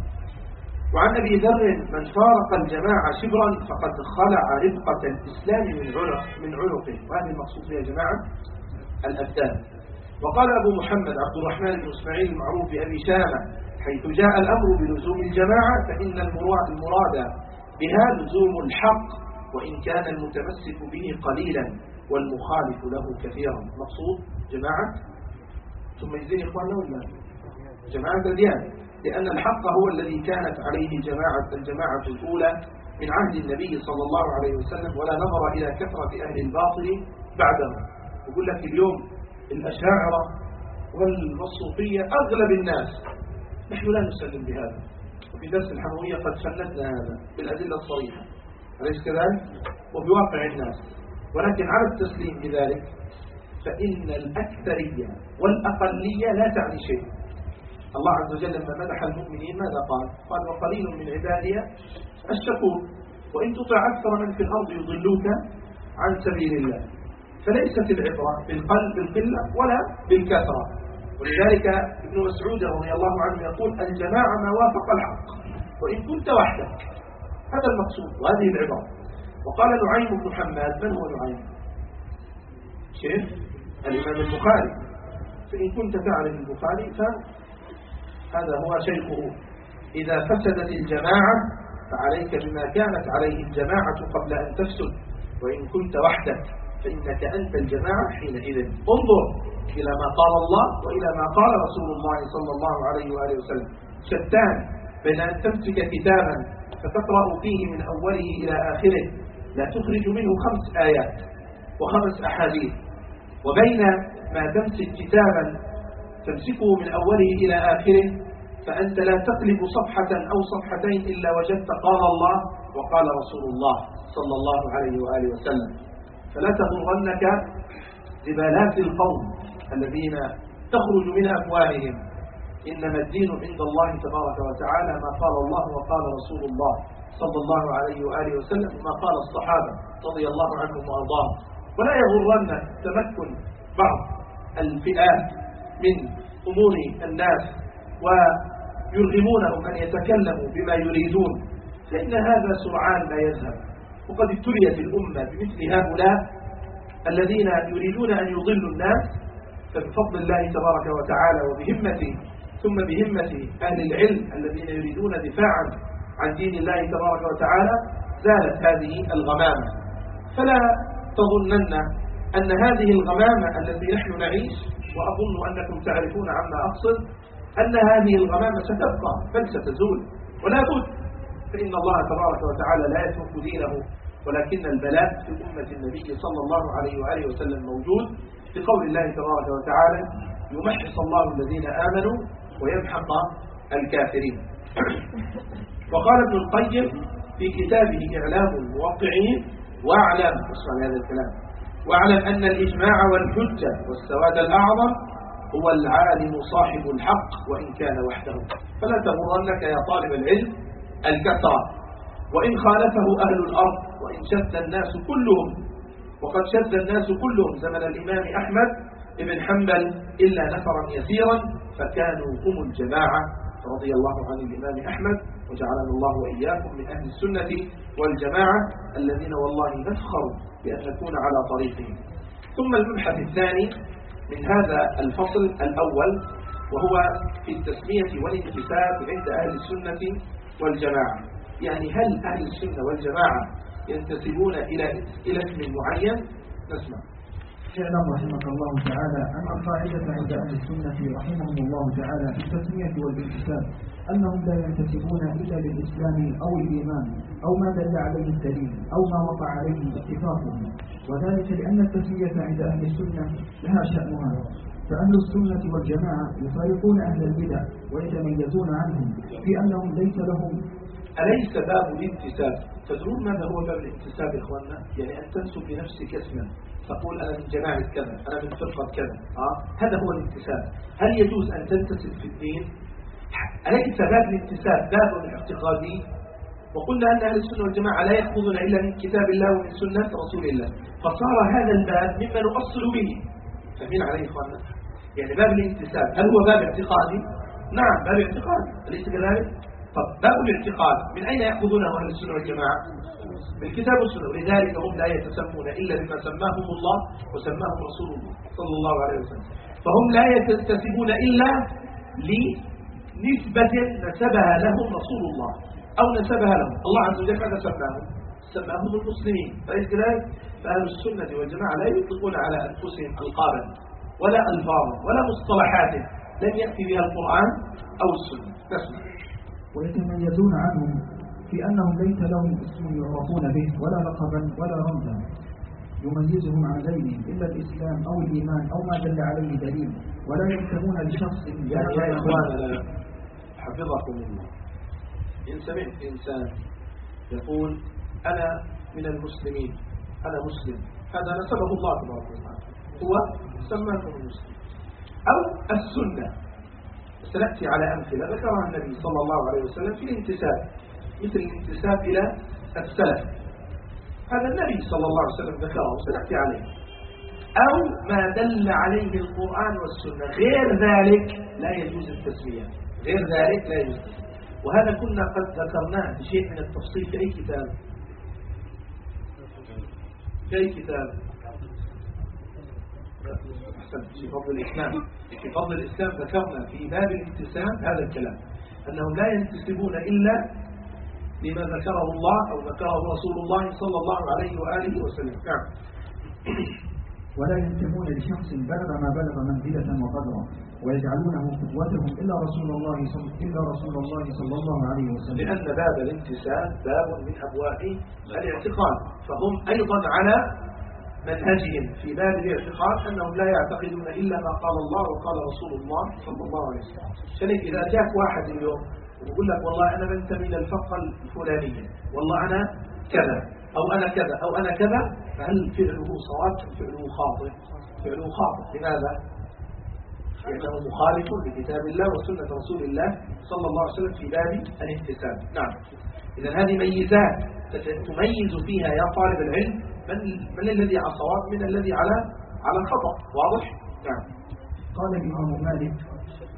[SPEAKER 1] وعن أبي ذر: من فارق الجماعة شبرا فقد خلع رفقة الإسلام من عنقه. وهذه المقصود بها جماعة الأبدان. وقال أبو محمد عبد الرحمن بن إسماعيل المعروف بأبي شامة: حيث جاء الأمر بلزوم الجماعة فإن المراد بها لزوم الحق وإن كان المتمسك به قليلا والمخالف له كثيرا. مقصود جماعة ثم يزين إخواننا ولا جماعة الأديان، لأن الحق هو الذي كانت عليه الجماعة الأولى من عهد النبي صلى الله عليه وسلم، ولا نظر إلى كثرة أهل الباطل بعده. يقول لك اليوم الأشاعرة والصوفية أغلب الناس، نحن لا نسلم بهذا، وفي درس الحموية قد فندنا هذا بالأدلة الصريحة، أليس كذلك؟ وفي واقع الناس. ولكن على التسليم بذلك فإن الأكثرية والأقلية لا تعني شيء. الله عز وجل لما مدح المؤمنين ماذا قال؟ قال: وقليل من عبادي الشكور. وإن تطع أكثر من في الأرض يضلوك عن سبيل الله. فليست العبرة بالقلة ولا بالكثرة. ولذلك ابن مسعود رضي الله عنه يقول: الجماعة ما وافق الحق وإن كنت وحدك. هذا المقصود وهذه العبرة. وقال نعيم بن حماد: من هو نعيم؟ شيخ الإمام البخاري. فإن كنت تعرف البخاري فهذا هو شيخه. إذا فسدت الجماعة فعليك بما كانت عليه الجماعة قبل أن تفسد، وإن كنت وحدك فإنك أنت الجماعة حينئذ. انظر إلى ما قال الله وإلى ما قال رسول الله صلى الله عليه وآله وسلم. شتان بين أن تمسك كتابا فتقرأ فيه من أوله إلى آخره لا تخرج منه 5 آيات و5 أحاديث، وبين ما تمسك كتابا تمسكه من أوله إلى آخره فأنت لا تقلب صفحة أو صفحتين إلا وجدت قال الله وقال رسول الله صلى الله عليه وآله وسلم. فلا تغرنك زبالات القوم الذين تخرج من أفواههم، إنما الدين عند الله تبارك وتعالى ما قال الله وقال رسول الله صلى الله عليه وآله وسلم وما قال الصحابة رضي الله عنهم وأرضاهم. ولا يغرن تمكن بعض الفئات من أمور الناس يرغمونهم أن يتكلموا بما يريدون، فإن هذا سرعان لا يذهب. وقد ابتليت الأمة بمثل هؤلاء الذين يريدون أن يضلوا الناس، فبفضل الله تبارك وتعالى وبهمة ثم بهمة أهل العلم الذين يريدون دفاعا عن دين الله تبارك وتعالى زالت هذه الغمامة. فلا تظنن أن هذه الغمامة التي نحن نعيش، وأظن أنكم تعرفون عما أقصد، أن هذه الغمامة ستبقى بل ستزول، ولا بد، فإن الله تبارك وتعالى لا يترك دينه، ولكن البلاء في أمة النبي صلى الله عليه وآله وسلم موجود، بقول الله تبارك وتعالى: يمحص الله الذين آمنوا ويمحق الكافرين. وقال ابن القيم في كتابه إعلام الموقعين: واعلم، اسمع هذا الكلام، واعلم أن الإجماع والحجة والسواد الأعظم هو العالم صاحب الحق وإن كان وحده. فلا تغرنك يا طالب العلم الكثرة، وإن خالفه أهل الأرض، وإن شذ الناس كلهم، وقد شذ الناس كلهم زمن الإمام أحمد بن حنبل إلا نفرا يسيرا فكانوا هم الجماعة، رضي الله عن الإمام أحمد، وجعلنا الله وإياكم من أهل السنة والجماعة الذين والله نفخر بأن نكون على طريقهم. ثم المبحث الثاني من هذا الفصل الأول، وهو في التسمية والانتساب عند أهل السنة والجماعة. يعني هل أهل السنة والجماعة ينتسبون إلى اسم معين؟ نسمع.
[SPEAKER 3] اعلم رحمك الله تعالى أن القاعدة عند أهل السنة رحمهم الله تعالى في التسمية والانتساب أنهم لا ينتسبون إلا للإسلام أو الإيمان أو ما دل عليه الدليل أو ما وقع عليه اتفاقهم، وذلك لأن التسمية عند أهل السنة لها شأنها، فأهل السنة والجماعة يفارقون أهل البدع ويتميزون عنهم في أنهم ليس لهم.
[SPEAKER 1] أليس باب الانتساب؟ تدرون ماذا هو باب الانتساب يا إخواننا؟ يعني أن تنسب لنفسك اسما، تقول أنا من جماعة كذا، أنا من فرقة كذا، هذا هو الانتساب. هل يجوز أن تنتسب في الدين؟ أليس باب الانتساب باب اعتقادي؟ وقلنا أن أهل السنة والجماعة لا يأخذون إلا من كتاب الله ومن سنة رسول الله، فصار هذا الباب مما نؤصل به. فمين عليه إخواننا؟ يعني باب الانتساب هل هو باب اعتقادي؟ نعم باب اعتقادي، أليس كذلك؟ طب باب الاعتقاد من أين يأخذونه أهل السنة والجماعة؟ من الكتاب والسنة، ولذلك هم لا يتسمون إلا بما سماهم الله وسماهم رسول الله صلى الله عليه وسلم. فهم لا ينتسبون إلا لنسبة نسبها لهم رسول الله أو نسبها لهم الله عز وجل. ماذا سماهم المسلمين. فإذ كذلك فأهل السنة والجماعة لا يطلقون على أنفسهم ألقابا ولا ألفاظا ولا مصطلحات لم يأتي بها القرآن أو السنة. نسمع.
[SPEAKER 3] ويتميزون عنهم في أنهم ليس لهم اسم يعرفون به ولا لقبا ولا رمزا يميزهم عن غيرهم إلا الإسلام أو الإيمان أو ما دل عليه دليل، ولا ينتمون لشخص.
[SPEAKER 1] يعني يا إخواننا حفظكم الله، إن سمعت إنسان يقول أنا من المسلمين، أنا مسلم، هذا نسبه الله تبارك وتعالى، هو سماكم المسلم. أو السنة، سنأتي على أمثلة ذكرها النبي صلى الله عليه وسلم في الانتساب، مثل الانتساب إلى السلف، هذا النبي صلى الله عليه وسلم ذكره وسنأتي عليه. أو ما دل عليه القرآن والسنة، غير ذلك لا يجوز التسمية، غير ذلك لا يجوز. وهذا كنا قد ذكرناه بشيء من التفصيل في أي كتاب؟ في أي كتاب؟ في فضل الإسلام. في فضل الإسلام ذكرنا في باب الانتساب هذا الكلام، أنهم لا ينتسبون إلا لما ذكره الله أو ذكره رسول الله صلى الله عليه وآله وسلم. نعم.
[SPEAKER 3] ولا ينتمون لشخص بلغ ما بلغ منزلة وقدرا ويجعلونه قدوتهم إلا رسول الله صلى الله عليه وسلم.
[SPEAKER 1] لأن باب الانتساب باب من أبواب الاعتقاد، فهم أيضا على منهجهم في باب الاعتقاد أنهم لا يعتقدون إلا ما قال الله وقال رسول الله صلى الله عليه وسلم. شنك إذا جاءك واحد اليوم ويقول لك والله أنا بنتمي للفرقة الفلانية، والله أنا كذا أو أنا كذا أو أنا كذا، فهل فعله صواب أم فعله خاطئ؟ فعله خاطئ. لماذا؟ لأنه مخالف لكتاب الله وسنة رسول الله صلى الله عليه وسلم في باب الانتساب. نعم. إذا هذه ميزات تميز فيها يا طالب العلم من الذي على الصواب من الذي على الخطأ. واضح؟ نعم.
[SPEAKER 3] قال الإمام مالك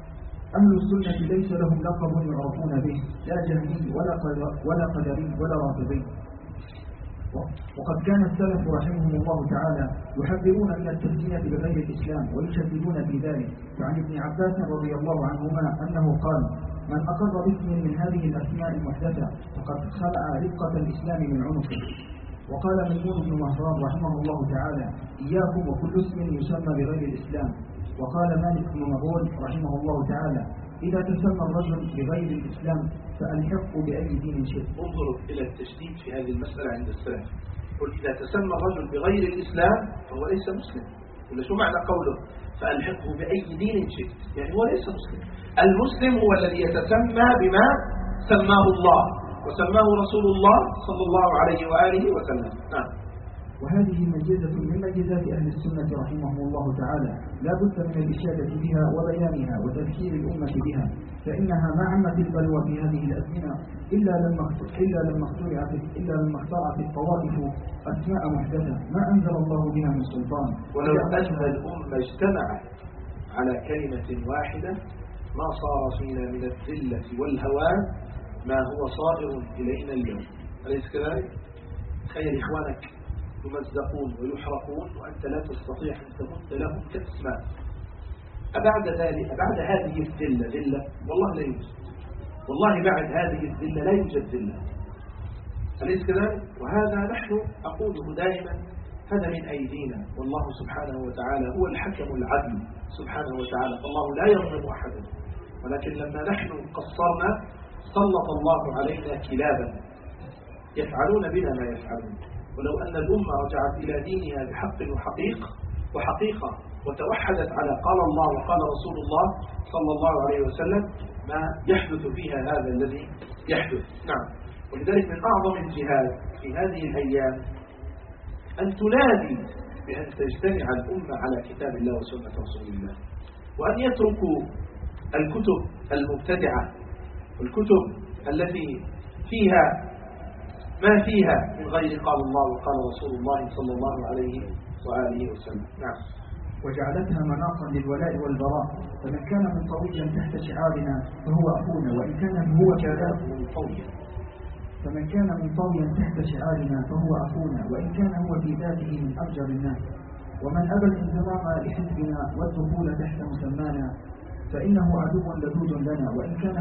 [SPEAKER 3] أهل السنة ليس لهم لقب يعرفون به، لا جهمي ولا قدري ولا رافضي. وقد كان السلف رحمهم الله تعالى يحذرون من التسمية بغير الإسلام ويشددون في ذلك. وعن ابن عباس رضي الله عنهما أنه قال: من أقر باسم من هذه الأسماء المحدثة فقد خلع رقة الإسلام من عنقه. وقال ميمون بن مهران رحمه الله تعالى: إياكم وكل اسم يسمى بغير الإسلام. وقال مالك بن مغول رحمه الله تعالى: إذا تسمى الرجل بغير الإسلام فألحقه بأي دين شئت.
[SPEAKER 1] انظروا إلى التشديد في هذه المسألة عند السلف. قل إذا تسمى الرجل بغير الإسلام فهو ليس مسلم. ولا شو معنى قوله فألحقه بأي دين شئت؟ يعني هو ليس مسلم. المسلم هو الذي يتسمى بما سماه الله وسماه رسول الله صلى الله عليه وآله وسلم. نعم.
[SPEAKER 3] وهذه ميزة من ميزات أهل السنة رحمهم الله تعالى، لا بد من الإشادة بها وبيانها وتذكير الأمة بها، فإنها ما عمت البلوى في هذه الأزمنة إلا لما اخترعت الطوائف أسماء محدثة ما أنزل الله بها من سلطان.
[SPEAKER 1] ولو أن الأمة اجتمعت على كلمة واحدة ما صار فينا من الذلة والهوان ما هو صائر إلينا اليوم. أليس كذلك؟ تخيل إخوانك يمزقون ويحرقون وأنت لا تستطيع أن تمد لهم كأسماء. أبعد هذه الذلة ذلة؟ والله لا يوجد. والله بعد هذه الذلة لا يوجد ذلة. أليس كذلك؟ وهذا نحن أقوله دائما هذا من أيدينا، والله سبحانه وتعالى هو الحكم العدل سبحانه وتعالى، فالله لا يظلم أحدا. ولكن لما نحن قصرنا سلط الله علينا كلابا يفعلون بنا ما يفعلون. ولو أن الأمة رجعت إلى دينها بحق وحقيقة وتوحدت على قال الله وقال رسول الله صلى الله عليه وسلم ما يحدث فيها هذا الذي يحدث. نعم. ولذلك من أعظم الجهاد في هذه الأيام أن تنادي بأن تجتمع الأمة على كتاب الله وسنة رسول الله، وأن يتركوا الكتب المبتدعة والكتب التي فيها ما فيها من غير قال الله وقال رسول الله صلى الله عليه وآله وسلم. نعم.
[SPEAKER 3] وجعلتها مناطا للولاء والبراء، فمن كان منطويا تحت شعارنا فهو أخونا وإن كان هو كذاب منطويا. فمن كان منطويا تحت شعارنا فهو أخونا وإن كان هو في ذاته من أرجل الناس. ومن أبى الانضمام لحزبنا والدخول تحت مسمانا فإنه عدو لدود لنا وإن كان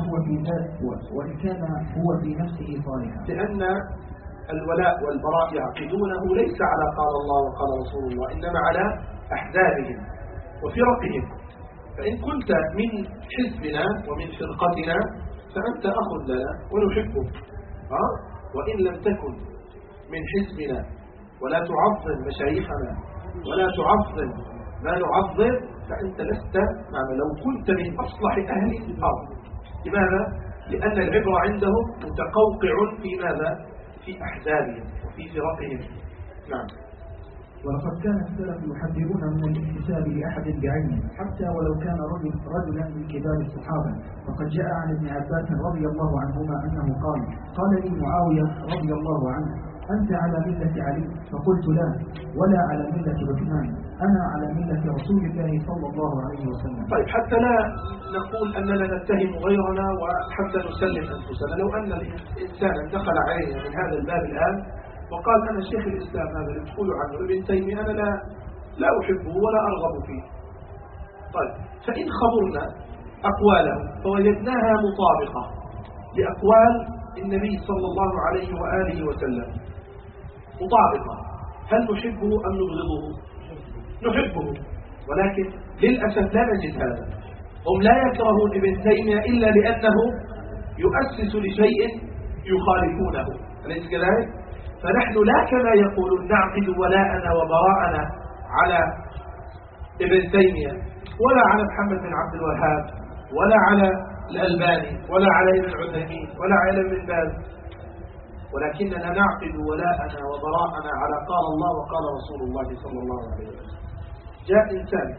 [SPEAKER 3] هو في نفسه صالحا.
[SPEAKER 1] لأن الولاء والبراء يعقدونه ليس على قال الله وقال رسول الله، إنما على أحزابهم وفرقهم. فإن كنت من حزبنا ومن فرقتنا فأنت أخ لنا ونحبك، وإن لم تكن من حزبنا ولا تعظم مشايخنا ولا تعظم ما نعظم فأنت لست معنا لو كنت من أصلح أهل الأرض. لماذا؟ لأن العبرة عندهم متقوقع في ماذا؟ في أحزابهم وفي فرقهم. نعم.
[SPEAKER 3] ولقد كان السلف يحذرون من الاحتساب لأحد بعينه حتى ولو كان رجلا من كبار الصحابة. فقد جاء عن ابن عباس رضي الله عنهما أنه قال لي معاوية رضي الله عنه: أنت على ملة علي؟ فقلت لا، ولا على ملة عثمان، أنا على ملة رسول الله صلى الله عليه وسلم.
[SPEAKER 1] طيب، حتى لا نقول أننا نتهم غيرنا وحتى نسلم أنفسنا، لو أن الإنسان دخل علينا من هذا الباب الآن وقال أنا شيخ الإسلام هذا اللي تقول عنه ابن تيمية أنا لا أحبه ولا أرغب فيه، طيب فإن خبرنا أقواله فوجدناها مطابقة لأقوال النبي صلى الله عليه وآله وسلم مطابقة، هل نحبه أم نبغضه؟ نحبه، ولكن للأسف لا نجد هذا. هم لا يكرهون ابن تيمية إلا لأنه يؤسس لشيء يخالفونه، أليس كذلك؟ فنحن لا كما يقولون نعقد ولاءنا وبراءنا على ابن تيمية ولا على محمد بن عبد الوهاب ولا على الألباني ولا على ابن عثيمين ولا على ابن باز، ولكننا نعقد ولاءنا وبراءنا على قال الله وقال رسول الله صلى الله عليه وسلم. جاء إنسان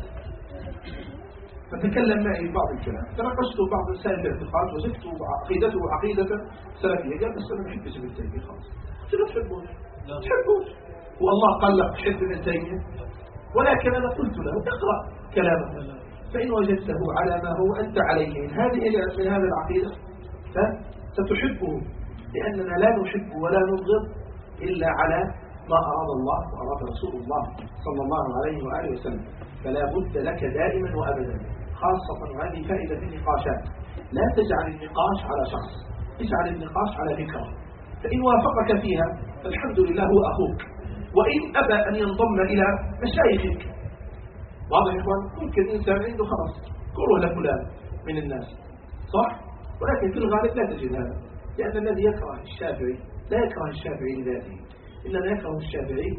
[SPEAKER 1] فتكلم معي بعض الكلام، تناقشت بعض مسائل الاعتقاد وجدت عقيدته عقيدة سلفية، قال بس أنا ما بحبش ابن تيمية خالص. قلت له تحبوش والله قال لك تحب ابن تيمية، ولكن أنا قلت له اقرأ كلامه فإن وجدته على ما هو أنت عليه من هذه العقيدة ستحبه، لأننا لا نحب ولا نبغض إلا على ما أراد الله وأراد رسول الله صلى الله عليه وآله وسلم. فلا بد لك دائما وأبدا، خاصة وهذه فائدة في النقاشات، لا تجعل النقاش على شخص، اجعل النقاش على فكرة، فإن وافقك فيها فالحمد لله هو أخوك، وإن أبى أن ينضم إلى مشايخك. واضح يا إخوان؟ ممكن إنسان عنده خلاص كره لفلان من الناس، صح؟ ولكن في الغالب لا تجد هذا، لأن الذي يكره الشافعي لا يكره الشافعي لذاته، إنما يكره الشافعي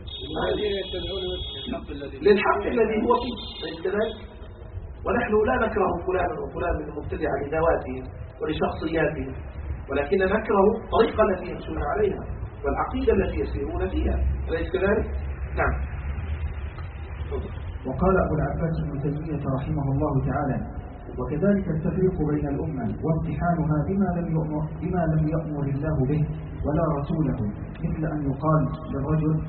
[SPEAKER 1] للحق الذي هو فيه كذلك. ونحن لا نكره فلانا وفلان من المبتدع لذواتهم ولشخصياتهم، ولكن نكره الطريقة التي يمشون عليها والعقيدة التي يسيرون فيها، أليس كذلك؟ نعم.
[SPEAKER 3] وقال أبو العباس ابن تيمية رحمه الله تعالى: وكذلك التفريق بين الأمة وامتحانها بما لم يأمر الله به ولا رسوله، مثل أن يقال للرجل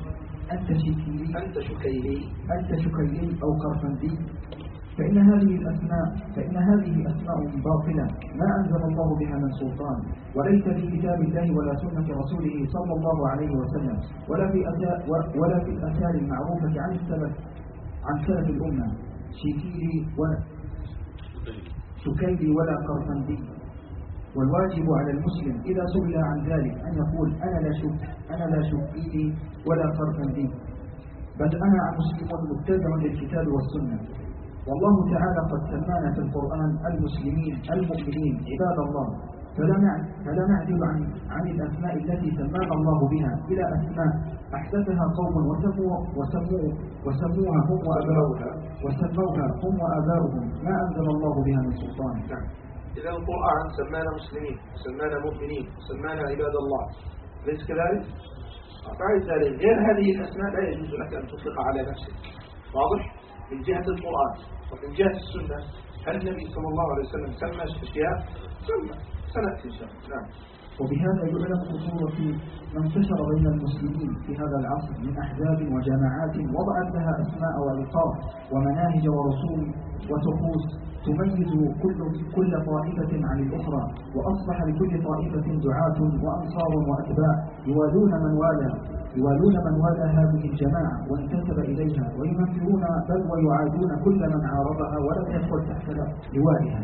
[SPEAKER 3] أنت شكيلي أو قرفندي، فإن هذه أسماء باطلة ما أنزل الله بها من سلطان، وليس في كتاب الله ولا سنة رسوله صلى الله عليه وسلم، ولا في الآثار المعروفة عن سلف الأمة، شكيلي ولا قرفندي. والواجب على المسلم إذا سئل عن ذلك أن يقول: أنا لا شكيلي ولا قرفندي، بل أنا مسلم متبع للكتاب والسنة. والله تعالى قد سمانا في القرآن المسلمين المؤمنين عباد الله، فلا نعدل عن الأسماء التي سمانا الله بها إلى أسماء أحدثها قوم وسموها هم وآباؤهم ما أنزل الله بها من سلطان.
[SPEAKER 1] إذا القرآن سمانا مسلمين، سمانا مؤمنين، سمانا عباد الله، ليس كذلك؟ بعد ذلك غير هذه الأسماء لا يجوز لك أن تطلق على نفسك. واضح؟ من جهة القرآن ومن جهة السنة، هل النبي صلى الله عليه وسلم سمى أشياء؟ سمى، سنأتي إن شاء الله. نعم.
[SPEAKER 3] وبهذا يعلم خطورة ما انتشر بين المسلمين في هذا العصر من أحزاب وجماعات وضعت لها أسماء وألقاب ومناهج ورسوم وطقوس تميز كل طائفة عن الأخرى، وأصبح لكل طائفة دعاة وأنصار وأتباع يوالون من والى هذه الجماعة وانتسب إليها، وينفرون بل ويعادون كل من عارضها ولم يدخل تحت لوائها،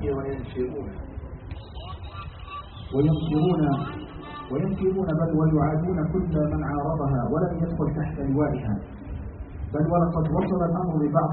[SPEAKER 3] وينفرون بل ويعادون كل من عارضها ولم يدخل تحت لوائها. بل ولقد وصل الأمر ببعض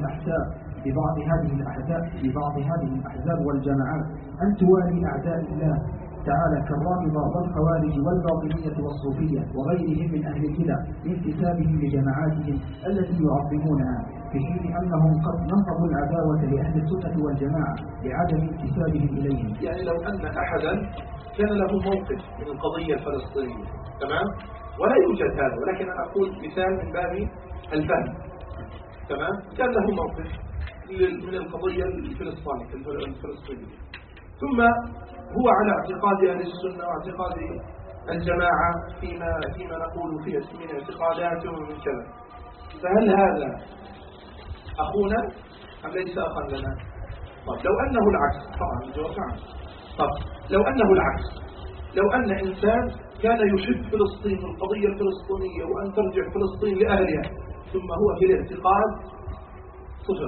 [SPEAKER 3] هذه الأحزاب والجماعات أن توالي أعداء الله تعالى كالرافضة والخوارج والباطنية والصوفية وغيرهم من أهل البدع لانتسابهم لجماعاتهم التي يعظمونها، في حين أنهم قد نصبوا العداوة لأهل السنة والجماعة لعدم انتسابهم إليهم.
[SPEAKER 1] يعني لو أن أحدا كان له موقف من القضية الفلسطينية، تمام؟ ولا يوجد هذا، ولكن أنا أقول مثال من باب الفهم، تمام؟ كان له موقف من القضية الفلسطينية، ثم هو على اعتقاد أهل السنة واعتقاد الجماعة فيما نقول فيه من اعتقاداتهم ومن كذا، فهل هذا أخونا أم ليس أخا لنا؟ طب لو أنه العكس، طبعا الجواب نعم. طب لو أنه العكس، لو أن إنسان كان يحب فلسطين والقضية الفلسطينية وأن ترجع فلسطين لأهلها، ثم هو في الاعتقاد صفر،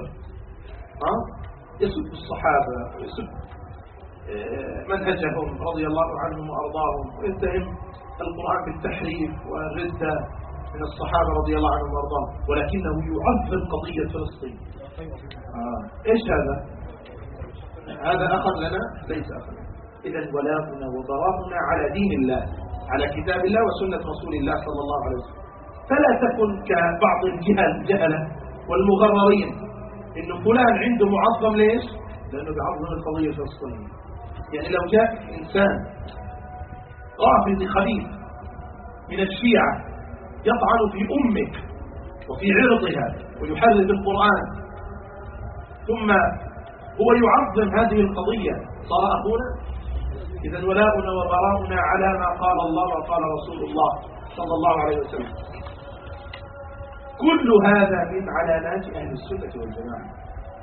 [SPEAKER 1] يسب الصحابة ويسب منهجهم رضي الله عنهم وأرضاهم، ويتهم القرآن بالتحريف والردة من الصحابة رضي الله عنهم وأرضاهم، ولكنه يعظم قضية فلسطين. إيش هذا؟ هذا أخا لنا؟ ليس أخا لنا. إذن ولاؤنا وبراؤنا على دين الله، على كتاب الله وسنة رسول الله صلى الله عليه وسلم. فلا تكن كبعض الجهلة والمغررين إنه فلان عنده معظم. ليش؟ لأنه بيعظم القضية الفلسطينية. يعني لو جاء إنسان رافضي خبيث من الشيعة يطعن في أمك وفي عرضها ويحرف القرآن، ثم هو يعظم هذه القضية، صار أخونا؟ إذن ولاؤنا وبراؤنا على ما قال الله وقال رسول الله صلى الله عليه وسلم. كل هذا من علامات أهل السنة والجماعة.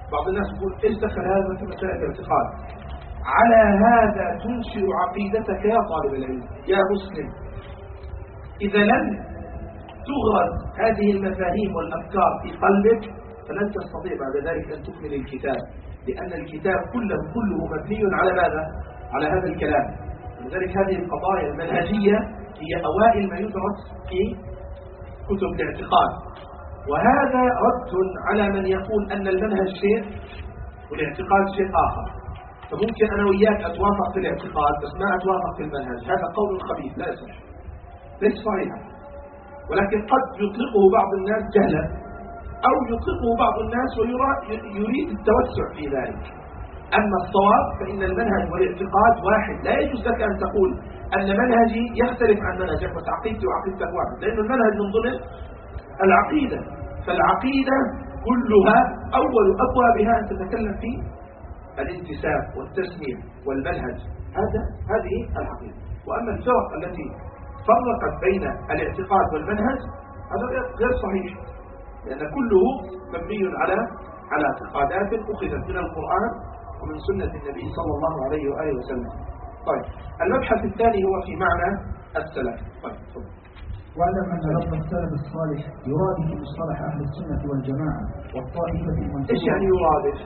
[SPEAKER 1] بعض الناس يقول ايش دخل هذا في مسألة الاعتقاد؟ على هذا تنشئ عقيدتك يا طالب العلم يا مسلم. إذا لم تغرس هذه المفاهيم والأفكار في قلبك فلن تستطيع بعد ذلك أن تكمل الكتاب، لأن الكتاب كله مبني على ماذا؟ على هذا الكلام. لذلك هذه القضايا المنهجية هي أوائل ما يدرس في كتب الاعتقاد، وهذا رد على من يقول أن المنهج شيء والاعتقاد شيء آخر. فممكن أنا وياك أتوافق في الاعتقاد بس ما أتوافق في المنهج، هذا قول خبيث لا يصح، ليس صحيحا، ولكن قد يطلقه بعض الناس جهلا أو يطلقه بعض الناس ويريد التوسع في ذلك. أما الصواب فإن المنهج والاعتقاد واحد، لا يجوز لك أن تقول أن منهجي يختلف عن منهجك وعقيدتي وعقيدتك واحد، لأن المنهج من ضمن العقيدة. فالعقيدة كلها أول أبوابها أن تتكلم في الانتساب والتسمية والمنهج، هذه العقيدة. وأما الفرق التي فرقت بين الاعتقاد والمنهج هذا غير صحيح، لأن كله مبني على اعتقادات أخذت من القرآن ومن سنة النبي صلى الله عليه وآله وسلم. طيب المبحث الثاني هو في معنى السلف. طيب
[SPEAKER 3] واعلم أن لفظ السلف الصالح يرادف في مصطلح أهل السنة والجماعة والطائفة المنصورة.
[SPEAKER 1] إيش يعني يرادف؟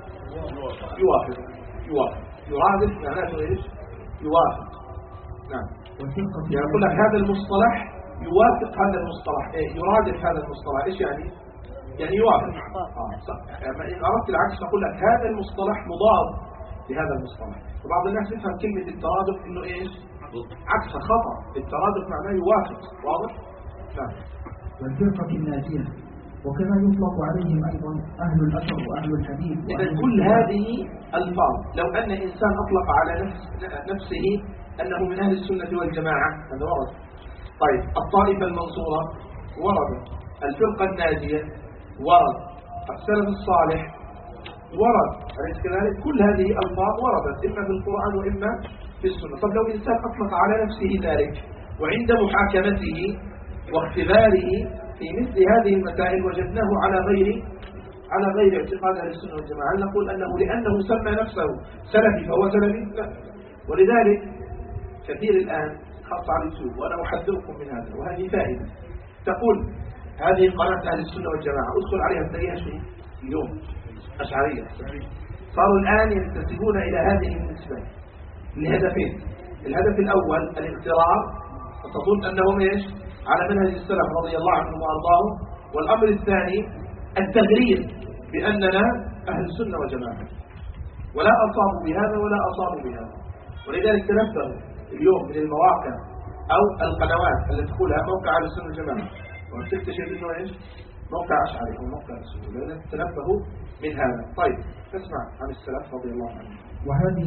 [SPEAKER 1] يوافق يرادف معناته إيش؟ يوافق. نعم، يعني أقول لك هذا المصطلح يوافق هذا المصطلح، يرادف هذا المصطلح. إيش يعني؟ يعني يوافق. صح. يعني إن أردت العكس أقول لك هذا المصطلح مضاد لهذا المصطلح. وبعض الناس يفهم كلمة الترادف إنه إيش؟ عكس، خطأ. الترادف معناه يوافق. واضح؟ نعم.
[SPEAKER 3] والفرقة الناجية، وكما يطلق عليهم أيضا أهل الأثر وأهل الحديث.
[SPEAKER 1] إذا كل هذه الفاظ لو أن إنسان أطلق على نفسه أنه من أهل السنة والجماعة هذا ورد. طيب الطائفة المنصورة ورد، الفرقة الناجية ورد، السلف الصالح ورد، أليس كذلك؟ كل هذه الألفاظ وردت إما في القرآن وإما في السنة. طب لو إنسان أطلق على نفسه ذلك وعند محاكمته واختباره في مثل هذه المسائل وجدناه على غير اعتقاد أهل السنة والجماعة، هل نقول لأنه سمى نفسه سلفي فهو سلفي؟ لا. ولذلك كثير الآن خاصة على اليوتيوب، وأنا أحذركم من هذا وهذه فائدة، تقول هذه قناة أهل السنة والجماعة ادخل عليها تلاقيها شيء اليوم أشعرية. صاروا الآن ينتسبون إلى هذه النسبة لهدفين. الهدف الأول الاغترار، وتظن أنهم إيش؟ على منهج السلف رضي الله عنهم وأرضاهم. والأمر الثاني التغرير بأننا أهل السنة والجماعة، ولا أصابوا بهذا ولا أصابوا بهذا. ولذلك تنبهوا اليوم من المواقع أو القنوات التي تقولها موقع أهل السنة والجماعة وتكتشف إنه إيش؟ موقع أشعري أو موقع السنة. لذلك تنبهوا من هذا. طيب نسمع عن السلف رضي الله عنهم.
[SPEAKER 3] وهذه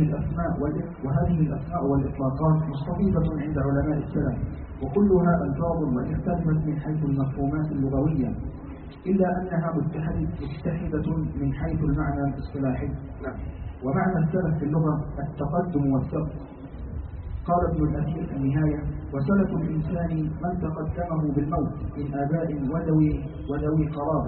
[SPEAKER 3] الأسماء والإطلاقات مستفيضة عند علماء السلف، وكلها ألفاظ وإن اختلفت من حيث المفهومات اللغوية، إلا أنها متحدة من حيث المعنى الاصطلاحي. ومعنى السلف في اللغة التقدم والسبق. قال ابن الأثير في النهاية: وسلف الإنسان من تقدمه بالموت من آباء وذوي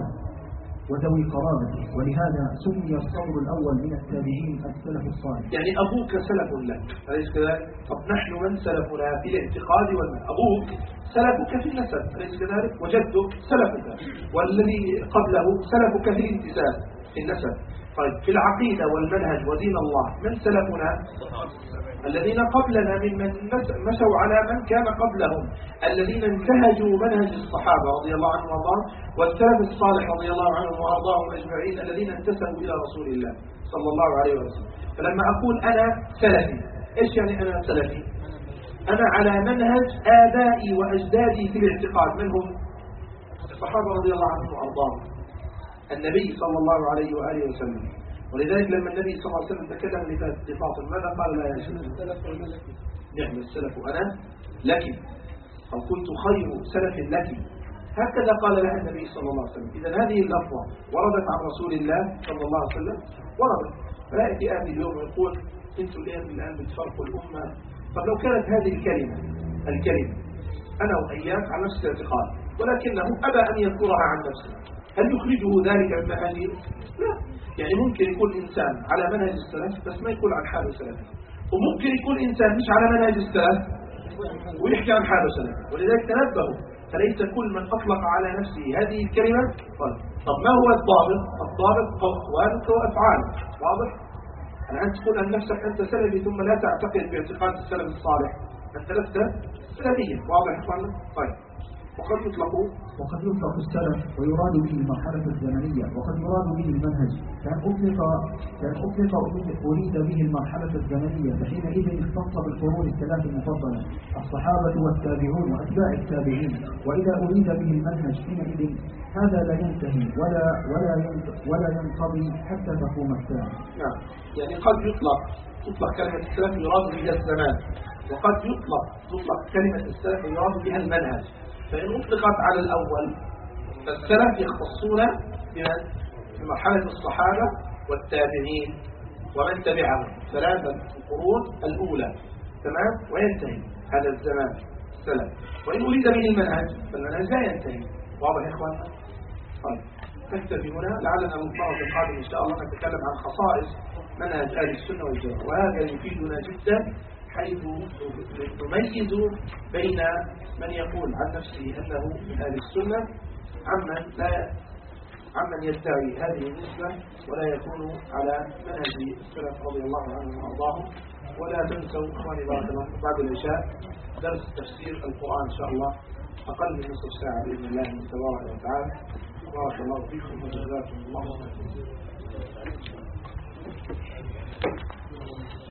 [SPEAKER 3] قرابة، ولهذا سمي الصدر الأول من التابعين السلف الصالح.
[SPEAKER 1] يعني أبوك سلف لك، أليس كذلك؟ طب نحن من سلفنا في الاعتقاد أبوك سلفك في النسب، أليس كذلك؟ وجدك سلفك، والذي قبله سلفك في الانتساب في النسب. طيب في العقيدة والمنهج ودين الله من سلفنا؟ الذين قبلنا ممن مشوا على من كان قبلهم، الذين انتهجوا منهج الصحابة رضي الله عنهم وارضاهم، والسلف الصالح رضي الله عنهم وارضاهم اجمعين الذين انتسبوا الى رسول الله صلى الله عليه وسلم. فلما اقول انا سلفي، ايش يعني انا سلفي؟ انا على منهج ابائي واجدادي في الاعتقاد. من هم؟ الصحابة رضي الله عنهم وارضاهم، النبي صلى الله عليه واله وسلم. ولذلك لما النبي صلى الله عليه وسلم تكلم لفاطمة ماذا قال لها؟ يا شيخ نعم السلف أنا لك، أو كنت خير سلف لك، هكذا قال لها النبي صلى الله عليه وسلم. إذا هذه اللفظة وردت عن رسول الله صلى الله عليه وسلم، وردت. فلا يأتي أهل اليوم يقول أنتم الآن بتفرقوا الأمة. طب لو كانت هذه الكلمة أنا وإياك على نفس الاعتقاد، ولكنه أبى أن يذكرها عن نفسه، هل يخرجه ذلك من منهجه؟ لا. يعني ممكن يكون إنسان على منهج السلف بس ما يقول عن حاله سلف، وممكن يكون إنسان مش على منهج السلف ويحكي عن حاله سلف. ولذلك تنبهوا، فليس كل من أطلق على نفسه هذه الكلمة قال. طب ما هو الضابط؟ الضابط أقوالك وأفعالك. واضح؟ أنت تقول عن نفسك أنت سلفي ثم لا تعتقد باعتقاد السلف الصالح، أنت لست سلفيا. واضح يا إخواننا؟ طيب. وقد
[SPEAKER 3] يطلق السلف ويراد به المرحلة الزمنية، وقد يراد به المنهج. كان أطلق أريد به المرحلة الزمنية، فحينئذ اختص بالقرون الثلاث المفضلة الصحابة والتابعون وأتباع التابعين. وإذا أريد به المنهج حينئذ هذا لا ينتهي ولا ينقضي حتى تقوم الساعة.
[SPEAKER 1] نعم. يعني قد تطلق كلمة السلف يراد بها الزمان، وقد تطلق كلمة السلف يراد بها المنهج. فإن أطلقت على الأول فالسلف يختصون بمرحلة الصحابة والتابعين ومن تبعهم، ثلاثة القرون الأولى، تمام، وينتهي هذا الزمان السلف. وإن أريد به المنهج فالمنهج لا ينتهي. واضح يا إخوان؟ طيب نكتفي هنا، لعلنا المرة القادمة إن شاء الله نتكلم عن خصائص منهج أهل السنة والجماعة، وهذا يفيدنا جدا حيث نميز بين من يقول عن نفسه أنه من أهل السنة عمن يدعي هذه النسبة ولا يكون على منهج السلف رضي الله عنهم وأرضاهم. ولا تنسوا إخواني بارك الله بعد العشاء درس تفسير القرآن إن شاء الله أقل من نصف ساعة بإذن الله تبارك وتعالى. بارك الله فيكم وجزاكم الله خيرا.